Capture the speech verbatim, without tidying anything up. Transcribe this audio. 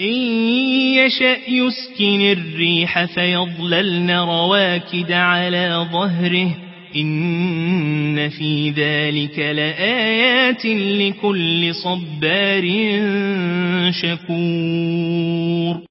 إن يشأ يسكن الريح فيظللن رواكد على ظهره إن في ذلك لآيات لكل صبار شكور.